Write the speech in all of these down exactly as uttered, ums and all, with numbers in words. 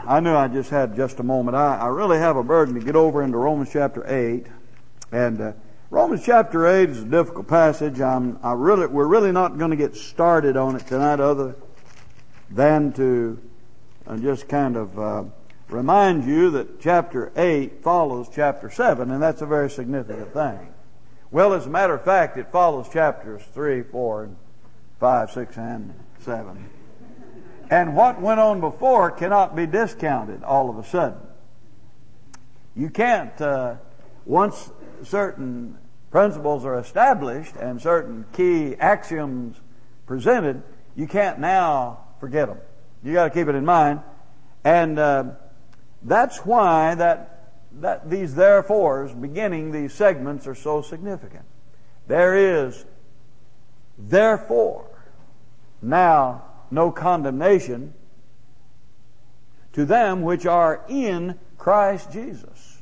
I knew I just had just a moment. I, I really have a burden to get over into Romans chapter eight. And uh, Romans chapter eight is a difficult passage. I'm, I really, we're really not going to get started on it tonight other than to uh, just kind of uh, remind you that chapter eight follows chapter seven, and that's a very significant thing. Well, as a matter of fact, it follows chapters three, four, and five, six, and seven. And what went on before cannot be discounted all of a sudden. You can't, uh, once certain principles are established and certain key axioms presented, you can't now forget them. You got to keep it in mind. And uh, that's why that that these therefores beginning these segments are so significant. There is therefore now no condemnation to them which are in Christ Jesus,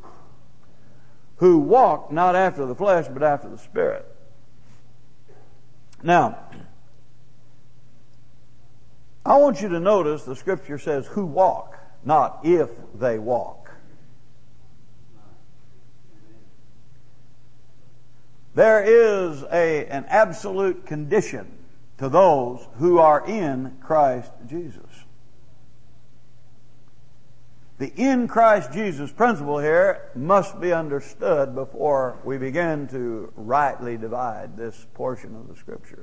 who walk not after the flesh but after the Spirit. Now, I want you to notice the Scripture says who walk, not if they walk. There is a, an absolute condition to those who are in Christ Jesus. The in Christ Jesus principle here must be understood before we begin to rightly divide this portion of the Scriptures.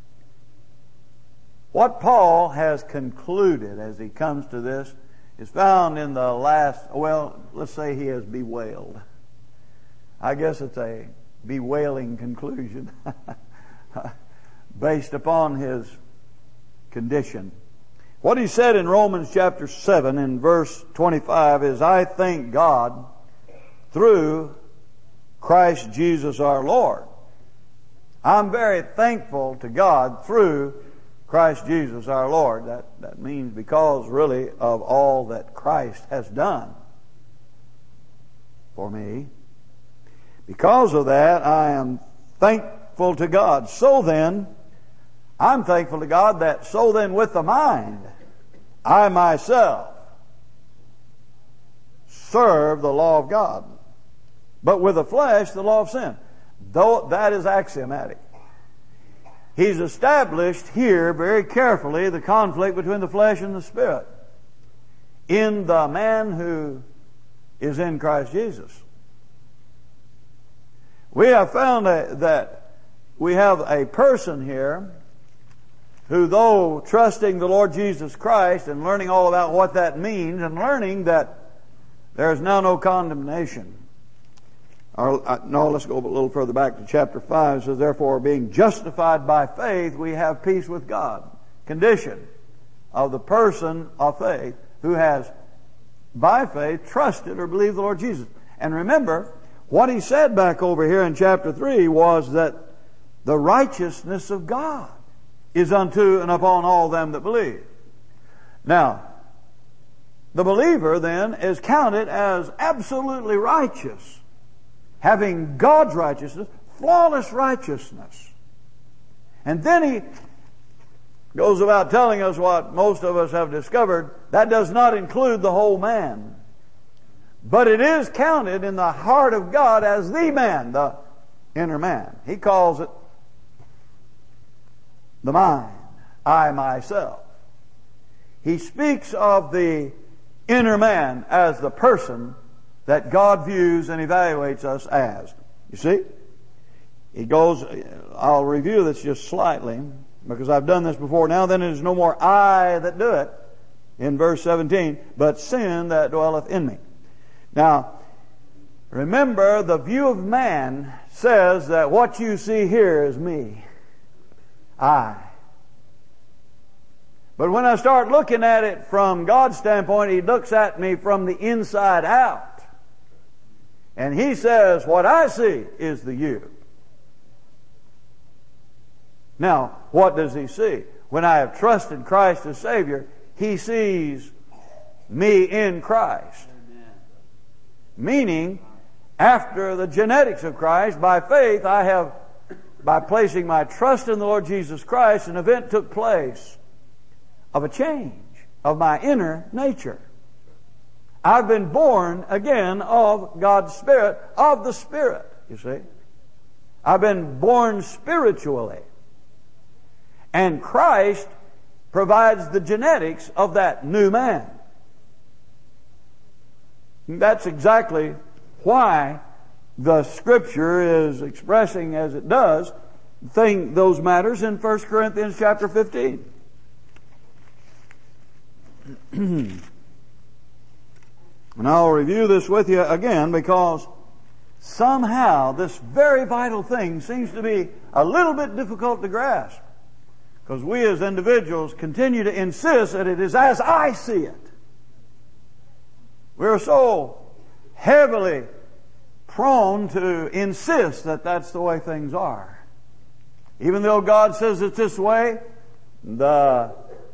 What Paul has concluded as he comes to this is found in the last, well, let's say he has bewailed. I guess it's a bewailing conclusion based upon his condition. What he said in Romans chapter seven in verse twenty-five is, I thank God through Christ Jesus our Lord. I'm very thankful to God through Christ Jesus our Lord. That, that means because really of all that Christ has done for me. Because of that, I am thankful to God. So then, I'm thankful to God that so then with the mind, I myself serve the law of God, but with the flesh, the law of sin. Though that is axiomatic. He's established here very carefully the conflict between the flesh and the Spirit in the man who is in Christ Jesus. We have found a, that we have a person here who, though trusting the Lord Jesus Christ and learning all about what that means and learning that there is now no condemnation. Or, uh, no, let's go a little further back to chapter five. It says, therefore, being justified by faith, we have peace with God. Condition of the person of faith who has, by faith, trusted or believed the Lord Jesus. And remember, what he said back over here in chapter three was that the righteousness of God is unto and upon all them that believe. Now, the believer then is counted as absolutely righteous, having God's righteousness, flawless righteousness. And then he goes about telling us what most of us have discovered. That does not include the whole man. But it is counted in the heart of God as the man, the inner man. He calls it the mind, I myself. He speaks of the inner man as the person that God views and evaluates us as. You see? He goes, I'll review this just slightly because I've done this before. Now then it is no more I that do it, in verse seventeen, but sin that dwelleth in me. Now, remember, the view of man says that what you see here is me. I. But when I start looking at it from God's standpoint, He looks at me from the inside out. And He says, what I see is the you. Now, what does He see? When I have trusted Christ as Savior, He sees me in Christ. Meaning, after the genetics of Christ, by faith, I have, by placing my trust in the Lord Jesus Christ, an event took place of a change of my inner nature. I've been born again of God's Spirit, of the Spirit, you see. I've been born spiritually. And Christ provides the genetics of that new man. That's exactly why the Scripture is expressing as it does thing, those matters in First Corinthians chapter fifteen. And I'll review this with you again because somehow this very vital thing seems to be a little bit difficult to grasp. Because we as individuals continue to insist that it is as I see it. We're so heavily prone to insist that that's the way things are. Even though God says it's this way, the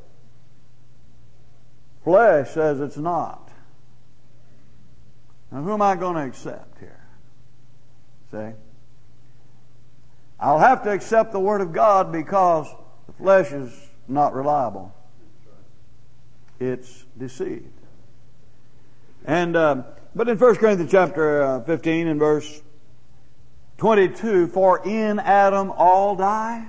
flesh says it's not. Now, who am I going to accept here? See? I'll have to accept the Word of God because the flesh is not reliable. It's deceived. And uh, but in First Corinthians chapter uh, fifteen and verse twenty-two, for in Adam all die.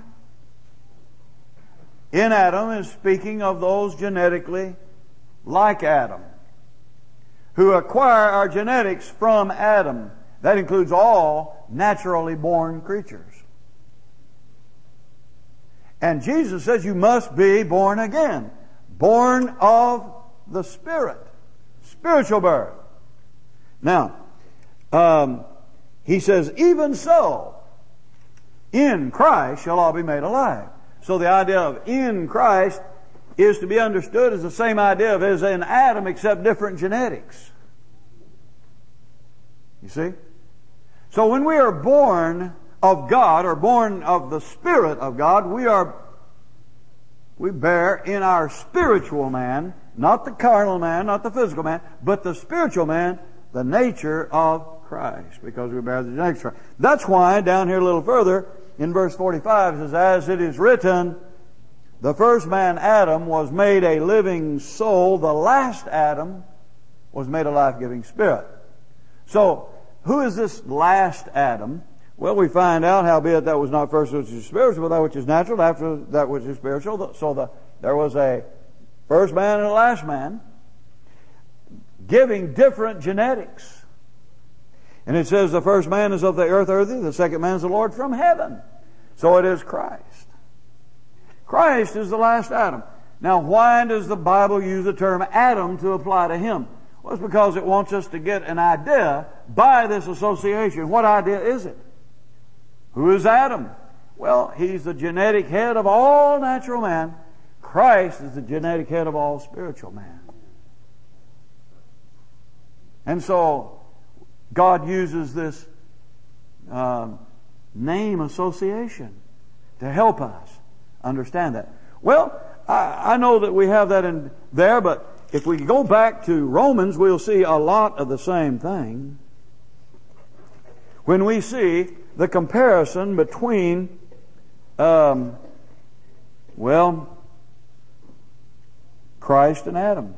In Adam is speaking of those genetically like Adam, who acquire our genetics from Adam. That includes all naturally born creatures. And Jesus says you must be born again. Born of the Spirit. Spiritual birth. Now, um, he says, even so, in Christ shall all be made alive. So the idea of in Christ is to be understood as the same idea of as in Adam, except different genetics. You see? So when we are born of God, or born of the Spirit of God, we are, we bear in our spiritual man, not the carnal man, not the physical man, but the spiritual man, the nature of Christ, because we bear the genetics of Christ. That's why, down here a little further, in verse forty-five, it says, as it is written, the first man, Adam, was made a living soul. The last Adam was made a life-giving spirit. So, who is this last Adam? Well, we find out, howbeit that was not first which is spiritual, but that which is natural, after that which is spiritual. So the, there was a first man and a last man, giving different genetics. And it says the first man is of the earth earthy, the second man is the Lord from heaven. So it is Christ. Christ is the last Adam. Now, why does the Bible use the term Adam to apply to him? Well, it's because it wants us to get an idea by this association. What idea is it? Who is Adam? Well, he's the genetic head of all natural man. Christ is the genetic head of all spiritual man. And so, God uses this uh, name association to help us understand that. Well, I, I know that we have that in there, but if we go back to Romans, we'll see a lot of the same thing. When we see the comparison between, um, well, Christ and Adam.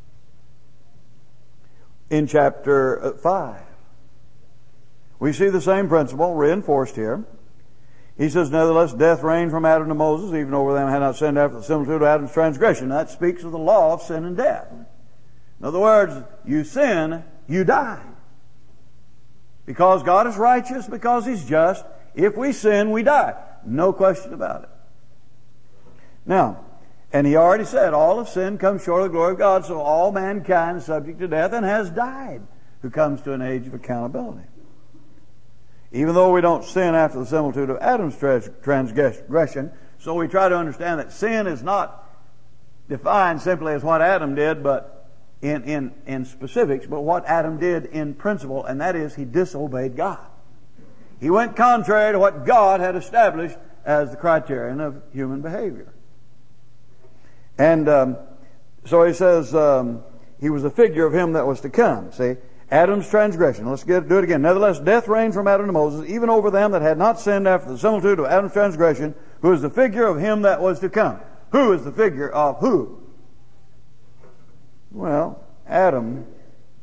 In chapter five. We see the same principle reinforced here. He says, nevertheless, death reigned from Adam to Moses, even over them had not sinned after the similitude of Adam's transgression. That speaks of the law of sin and death. In other words, you sin, you die. Because God is righteous, because He's just. If we sin, we die. No question about it. Now, and He already said, all of sin comes short of the glory of God, so all mankind is subject to death and has died, who comes to an age of accountability. Even though we don't sin after the similitude of Adam's transgression, so we try to understand that sin is not defined simply as what Adam did, but in, in, in specifics, but what Adam did in principle, and that is he disobeyed God. He went contrary to what God had established as the criterion of human behavior. And um, so he says um, he was a figure of him that was to come. See, Adam's transgression. Let's get, do it again. Nevertheless, death reigned from Adam to Moses, even over them that had not sinned after the similitude of Adam's transgression, who is the figure of him that was to come. Who is the figure of who? Well, Adam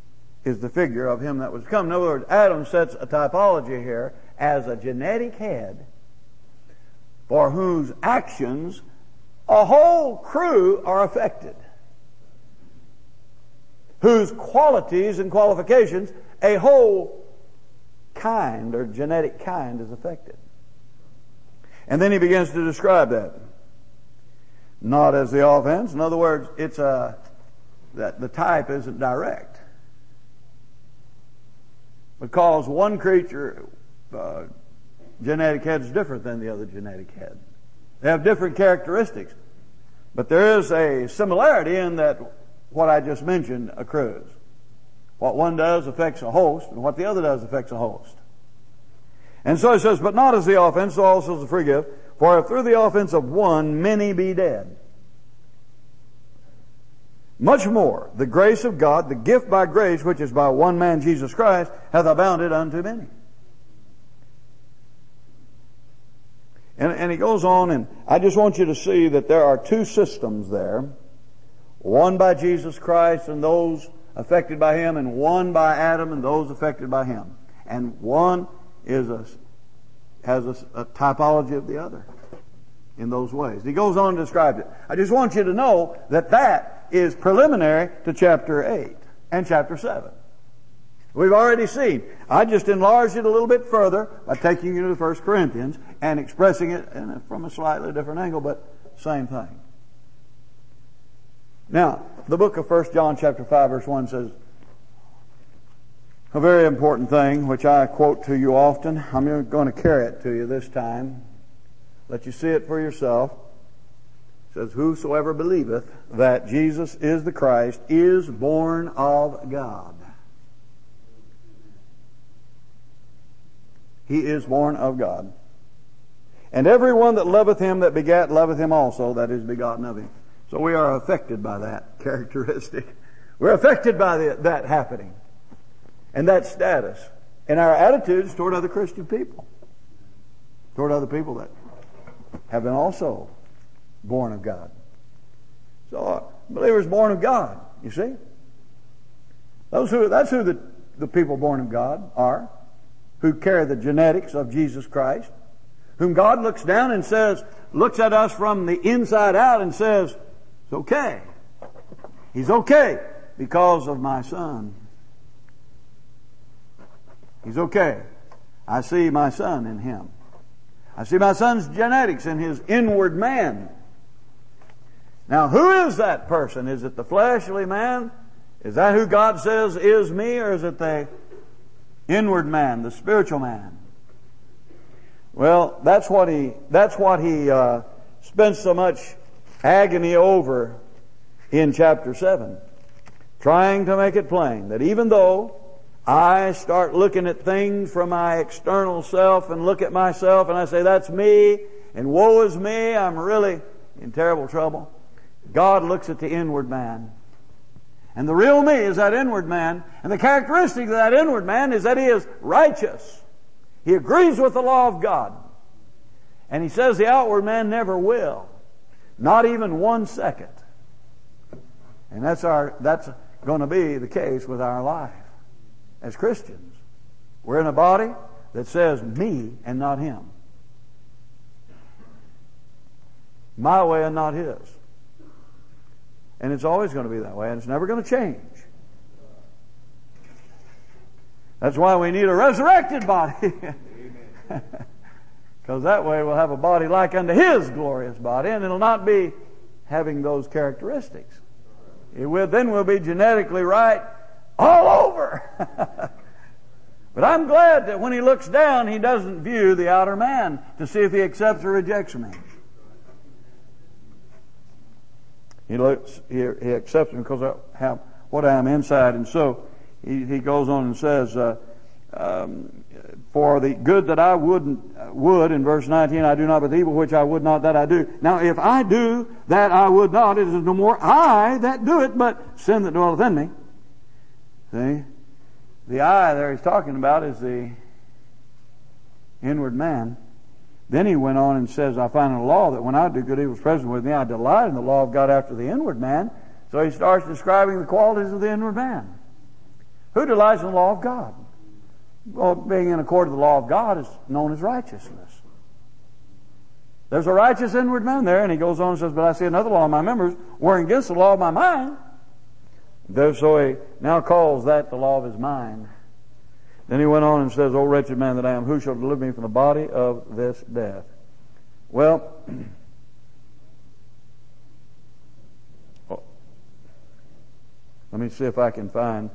is the figure of him that was to come. In other words, Adam sets a typology here as a genetic head for whose actions a whole crew are affected, whose qualities and qualifications a whole kind or genetic kind is affected. And then he begins to describe that. Not as the offense. In other words, it's a, that the type isn't direct. Because one creature, uh, genetic head is different than the other genetic head. They have different characteristics. But there is a similarity in that what I just mentioned accrues. What one does affects a host, and what the other does affects a host. And so he says, but not as the offense, so also as the free gift. For if through the offense of one many be dead, much more the grace of God, the gift by grace, which is by one man Jesus Christ, hath abounded unto many. And, and he goes on, and I just want you to see that there are two systems there. One by Jesus Christ and those affected by him, and one by Adam and those affected by him. And one is a, has a, a typology of the other in those ways. He goes on to describe it. I just want you to know that that is preliminary to chapter eight and chapter seven. We've already seen. I just enlarged it a little bit further by taking you to First Corinthians and expressing it in a, from a slightly different angle, but same thing. Now, the book of First John chapter five verse one says a very important thing, which I quote to you often. I'm going to carry it to you this time. Let you see it for yourself. It says, whosoever believeth that Jesus is the Christ is born of God. He is born of God. And everyone that loveth him that begat loveth him also that is begotten of him. So we are affected by that characteristic. We're affected by the, that happening and that status and our attitudes toward other Christian people, toward other people that have been also born of God. So a believer is born of God, you see. Those who, that's who the, the people born of God are, who carry the genetics of Jesus Christ, whom God looks down and says, looks at us from the inside out and says, it's okay. He's okay because of my son. He's okay. I see my son in him. I see my son's genetics in his inward man. Now, who is that person? Is it the fleshly man? Is that who God says is me? Or is it the inward man, the spiritual man? Well, that's what he, that's what he uh, spends so much agony over in chapter seven. Trying to make it plain that even though I start looking at things from my external self and look at myself and I say, that's me, and woe is me, I'm really in terrible trouble. God looks at the inward man. And the real me is that inward man. And the characteristic of that inward man is that he is righteous. He agrees with the law of God. And he says the outward man never will. Not even one second. And that's our, that's going to be the case with our life as Christians. We're in a body that says me and not him. My way and not his. And it's always going to be that way, and it's never going to change. That's why we need a resurrected body. Because that way we'll have a body like unto his glorious body, and it'll not be having those characteristics. It will, then we'll be genetically right all over. But I'm glad that when he looks down, he doesn't view the outer man to see if he accepts or rejects me. He looks, he, he accepts me because I have what I am inside. And so he, he goes on and says, uh, um, for the good that I wouldn't, would, in verse nineteen, I do not, but the evil which I would not, that I do. Now, if I do that I would not, it is no more I that do it, but sin that dwelleth in me. See? The I there he's talking about is the inward man. Then he went on and says, I find in the law that when I do good, evil is present with me. I delight in the law of God after the inward man. So he starts describing the qualities of the inward man. Who delights in the law of God? Well, being in accord with the law of God is known as righteousness. There's a righteous inward man there, and he goes on and says, but I see another law in my members, warring against the law of my mind. So he now calls that the law of his mind. Then he went on and says, O wretched man that I am, who shall deliver me from the body of this death? Well, oh, let me see if I can find.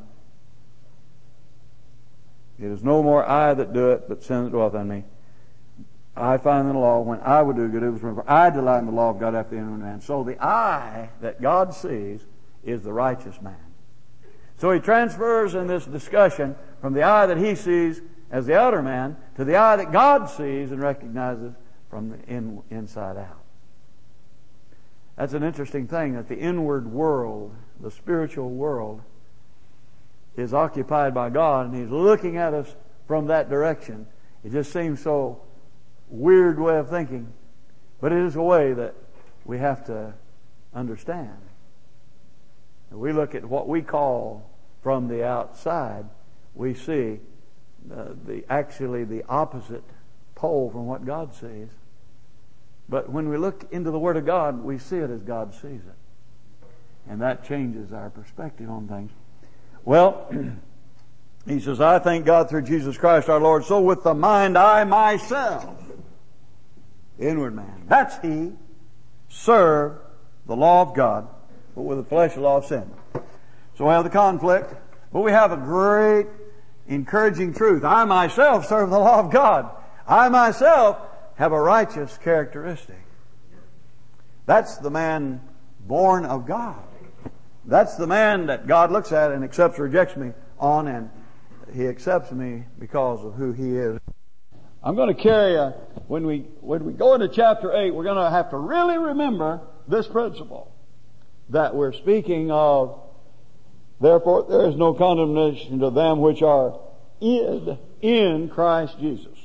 It is no more I that do it, but sin that dwelleth in me. I find in the law, when I would do good, it was for I delight in the law of God after the inward man. So the I that God sees is the righteous man. So he transfers in this discussion from the I that he sees as the outer man to the I that God sees and recognizes from the in, inside out. That's an interesting thing, that the inward world, the spiritual world, is occupied by God, and He's looking at us from that direction. It just seems so weird way of thinking, but it is a way that we have to understand. We look at what we call from the outside, we see uh, the actually the opposite pole from what God sees. But when we look into the Word of God, we see it as God sees it. And that changes our perspective on things. Well, he says, I thank God through Jesus Christ our Lord. So with the mind I myself, inward man, that's he, serve the law of God, but with the flesh the law of sin. So we have the conflict, but we have a great encouraging truth. I myself serve the law of God. I myself have a righteous characteristic. That's the man born of God. That's the man that God looks at and accepts or rejects me on, and He accepts me because of who He is. I'm going to carry a, when we, when we go into chapter eight, we're going to have to really remember this principle, that we're speaking of, therefore there is no condemnation to them which are in, in Christ Jesus,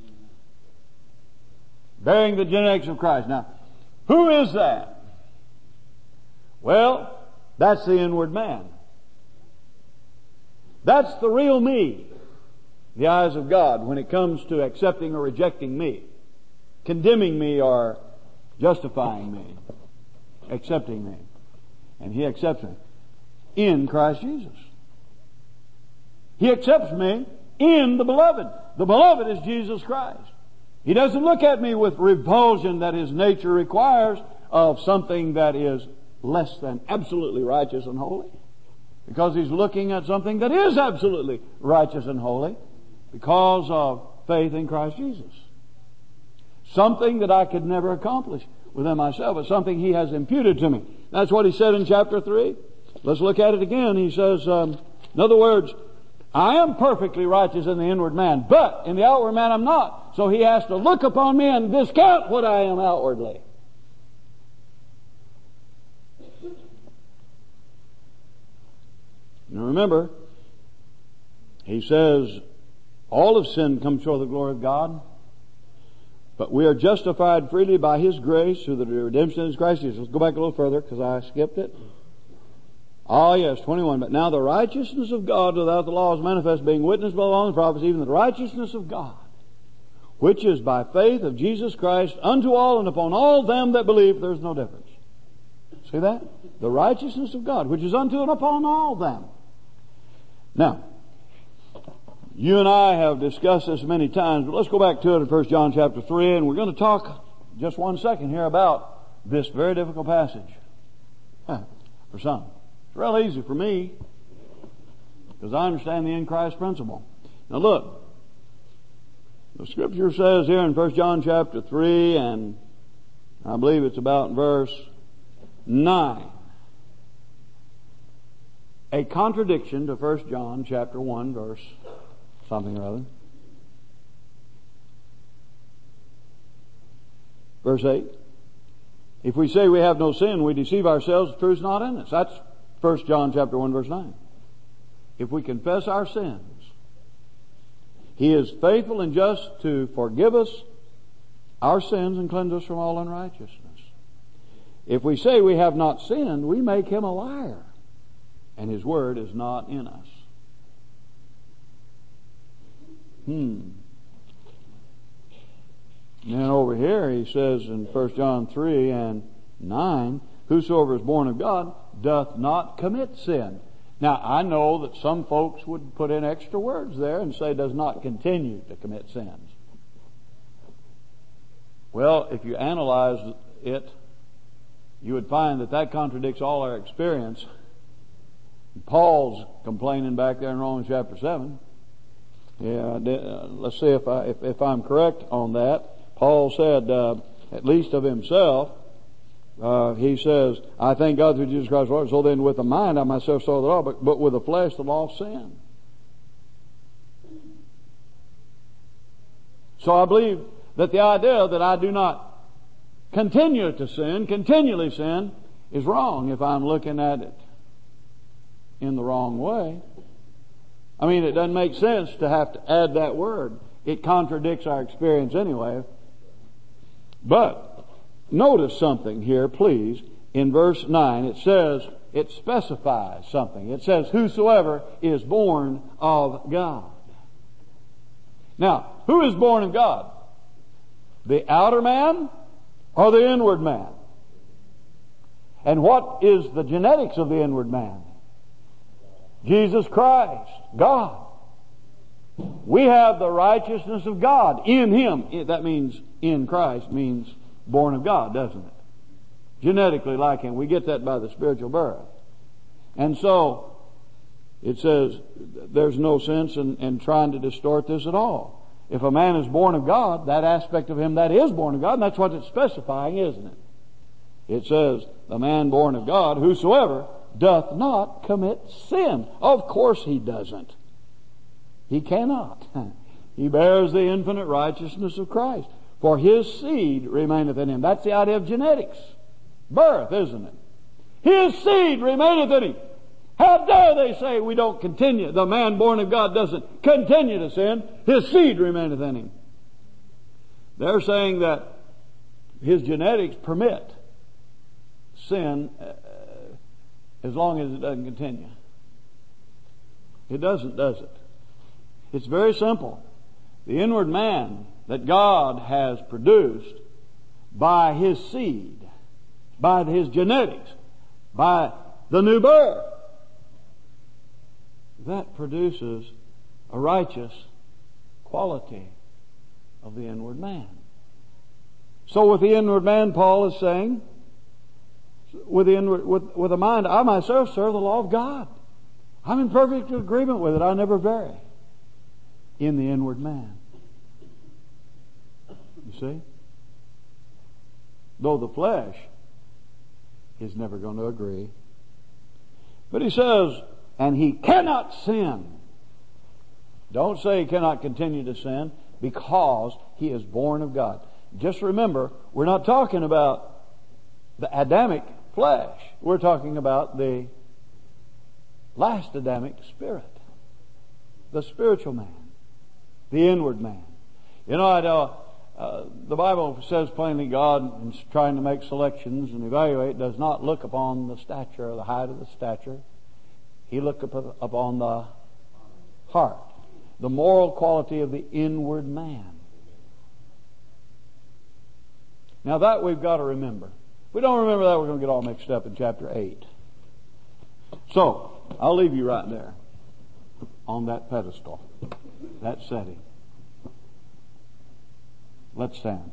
bearing the genetics of Christ. Now, who is that? Well, that's the inward man. That's the real me, the eyes of God, when it comes to accepting or rejecting me, condemning me or justifying me, accepting me. And He accepts me in Christ Jesus. He accepts me in the Beloved. The Beloved is Jesus Christ. He doesn't look at me with revulsion that His nature requires of something that is less than absolutely righteous and holy, because He's looking at something that is absolutely righteous and holy because of faith in Christ Jesus. Something that I could never accomplish within myself, but something He has imputed to me. That's what He said in chapter three. Let's look at it again. He says, um, in other words, I am perfectly righteous in the inward man, but in the outward man I'm not. So He has to look upon me and discount what I am outwardly. Now remember, He says, all of sin comes short of the glory of God, but we are justified freely by His grace through the redemption of Christ Jesus. Let's go back a little further, because I skipped it. Ah, yes, twenty-one. But now the righteousness of God without the law is manifest, being witnessed by the law and the prophets, even the righteousness of God, which is by faith of Jesus Christ unto all and upon all them that believe. There's no difference. See that? The righteousness of God, which is unto and upon all them. Now, you and I have discussed this many times, but let's go back to it in First John chapter three, and we're going to talk just one second here about this very difficult passage. Huh, for some. It's real easy for me, because I understand the in Christ principle. Now look, the Scripture says here in First John chapter three, and I believe it's about verse nine, a contradiction to First John chapter one, verse something or other. Verse eight. If we say we have no sin, we deceive ourselves, the truth is not in us. That's First John chapter one, verse nine. If we confess our sins, He is faithful and just to forgive us our sins and cleanse us from all unrighteousness. If we say we have not sinned, we make Him a liar, and His word is not in us. Hmm. And then over here he says in First John three and nine, whosoever is born of God doth not commit sin. Now, I know that some folks would put in extra words there and say does not continue to commit sins. Well, if you analyze it, you would find that that contradicts all our experience. Paul's complaining back there in Romans chapter seven. Yeah, let's see if I if, if I'm correct on that. Paul said, uh, at least of himself, uh, he says, "I thank God through Jesus Christ, Lord. So then, with the mind, I myself saw the law, but, but with the flesh, the law of sin." So I believe that the idea that I do not continue to sin, continually sin, is wrong if I'm looking at it in the wrong way. I mean, it doesn't make sense to have to add that word. It contradicts our experience anyway. But notice something here, please. In verse nine, it says, it specifies something. It says, whosoever is born of God. Now, who is born of God? The outer man or the inward man? And what is the genetics of the inward man? Jesus Christ, God. We have the righteousness of God in Him. That means in Christ means born of God, doesn't it? Genetically like Him. We get that by the spiritual birth. And so, it says there's no sense in, in trying to distort this at all. If a man is born of God, that aspect of him that is born of God, and that's what it's specifying, isn't it? It says, the man born of God, whosoever doth not commit sin. Of course he doesn't. He cannot. He bears the infinite righteousness of Christ. For his seed remaineth in him. That's the idea of genetics. Birth, isn't it? His seed remaineth in him. How dare they say we don't continue? The man born of God doesn't continue to sin. His seed remaineth in him. They're saying that his genetics permit sin uh, as long as it doesn't continue. It doesn't, does it? It's very simple. The inward man that God has produced by His seed, by His genetics, by the new birth, that produces a righteous quality of the inward man. So with the inward man, Paul is saying, with the inward, with, with a mind, I myself serve the law of God. I'm in perfect agreement with it. I never vary in the inward man. You see? Though the flesh is never going to agree. But he says, and he cannot sin. Don't say he cannot continue to sin because he is born of God. Just remember, we're not talking about the Adamic flesh. We're talking about the last Adamic spirit. The spiritual man. The inward man. You know, I know, uh, the Bible says plainly God, in trying to make selections and evaluate, does not look upon the stature or the height of the stature. He looked upon the heart, the moral quality of the inward man. Now that we've got to remember. If we don't remember that, we're going to get all mixed up in chapter eight. So, I'll leave you right there on that pedestal, that setting. Let's stand.